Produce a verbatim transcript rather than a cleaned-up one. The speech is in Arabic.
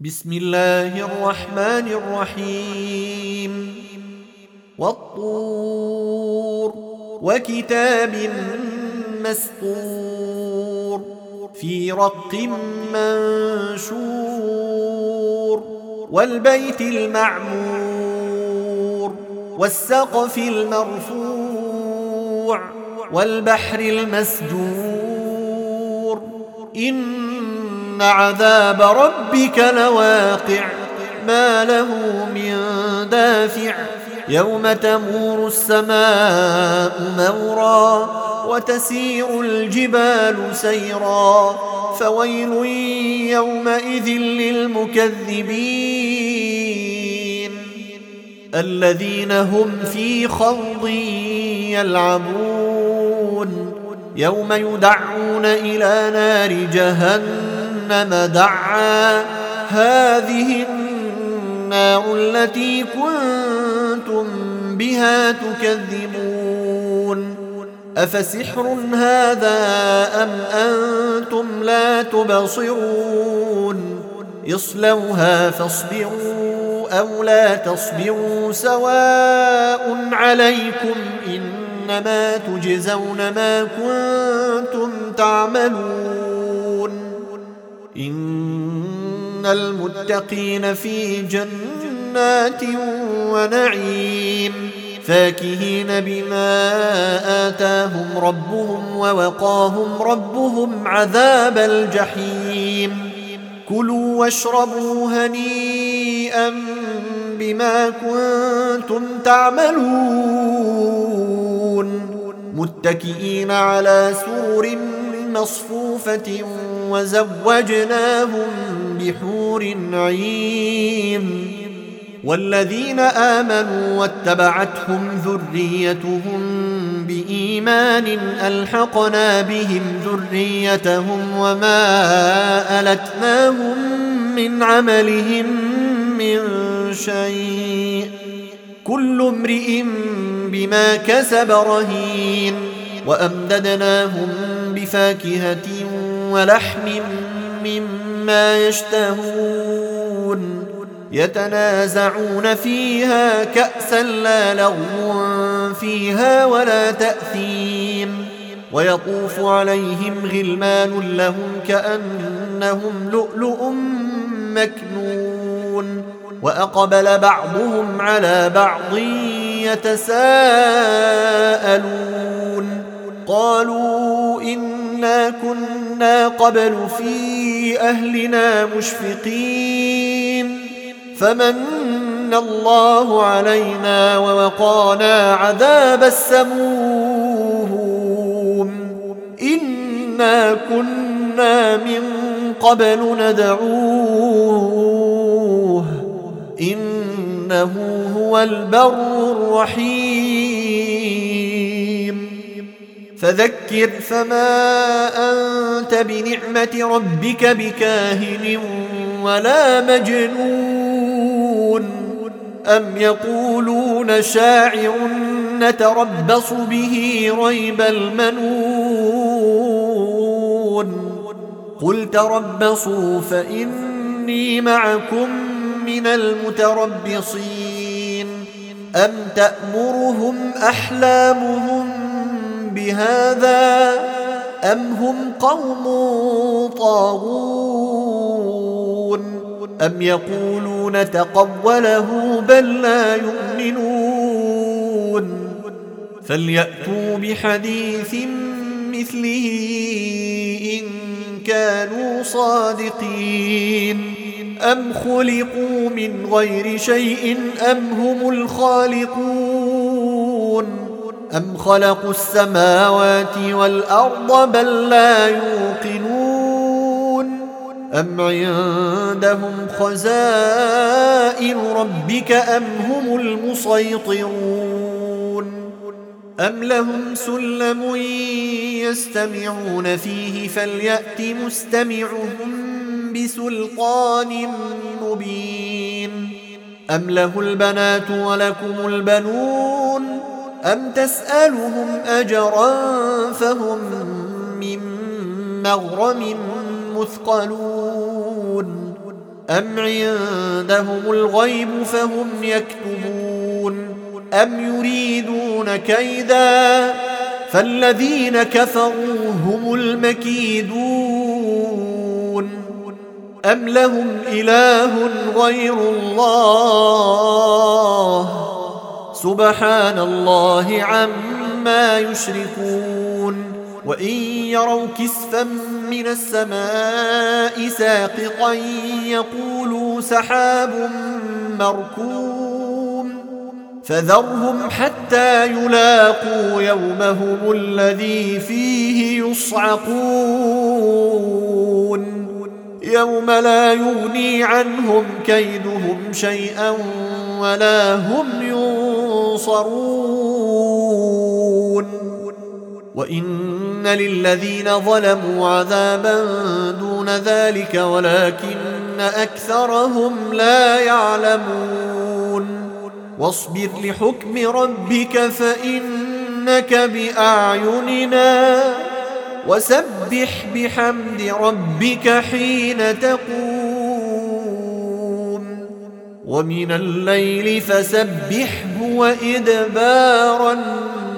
بسم الله الرحمن الرحيم والطور وكتاب مسطور في رق منشور والبيت المعمور والسقف المرفوع والبحر المسجور إن عذاب ربك لواقع ما له من دافع يوم تمور السماء مورا وتسير الجبال سيرا فويل يومئذ للمكذبين الذين هم في خوض يلعبون يوم يدعون إلى نار جهنم دعا هذه النار التي كنتم بها تكذبون أفسحر هذا أم أنتم لا تبصرون اصلوها فاصبروا أو لا تصبروا سواء عليكم إنما تجزون ما كنتم تعملون إن المتقين في جنات ونعيم فاكهين بما آتاهم ربهم ووقاهم ربهم عذاب الجحيم كلوا واشربوا هنيئا بما كنتم تعملون متكئين على سرر مصفوفة وزوجناهم بحور عين والذين آمنوا واتبعتهم ذريتهم بإيمان ألحقنا بهم ذريتهم وما ألتناهم من عملهم من شيء كل امرئ بما كسب رهين وأمددناهم بفاكهة ولحم مما يشتهون يتنازعون فيها كأسا لا لغو فيها ولا تأثيم ويطوف عليهم غلمان لهم كأنهم لؤلؤ مكنون وأقبل بعضهم على بعض يتساءلون قالوا إنا كنا قبل في أهلنا مشفقين فمن الله علينا ووقانا عذاب السموم إنا كنا من قبل ندعوه إنه هو البر الرحيم فذكر فما أنت بنعمة ربك بكاهن ولا مجنون أم يقولون شاعر نتربص به ريب المنون قل تربصوا فإني معكم من المتربصين أم تأمرهم أحلامهم بهذا أم هم قوم طاغون أم يقولون تقوله بل لا يؤمنون فليأتوا بحديث مثله إن كانوا صادقين أم خلقوا من غير شيء أم هم الخالقون أم خلقوا السماوات والأرض بل لا يوقنون أم عندهم خزائن ربك أم هم المسيطرون أم لهم سلم يستمعون فيه فليأت مستمعهم بسلطان مبين أم له البنات ولكم البنون أم تسألهم أجرا فهم من مغرم مثقلون أم عندهم الغيب فهم يكتبون أم يريدون كيدا فالذين كفروا هم المكيدون أم لهم إله غير الله سبحان الله عما يشركون وإن يروا كسفا من السماء ساقطا يقولوا سحاب مركوم فذرهم حتى يلاقوا يومهم الذي فيه يصعقون يوم لا يغني عنهم كيدهم شيئا ولا هم ينصرون وإن للذين ظلموا عذابا دون ذلك ولكن أكثرهم لا يعلمون واصبر لحكم ربك فإنك بأعيننا وسبح بحمد ربك حين تقوم ومن الليل فسبحه وإدبار النجوم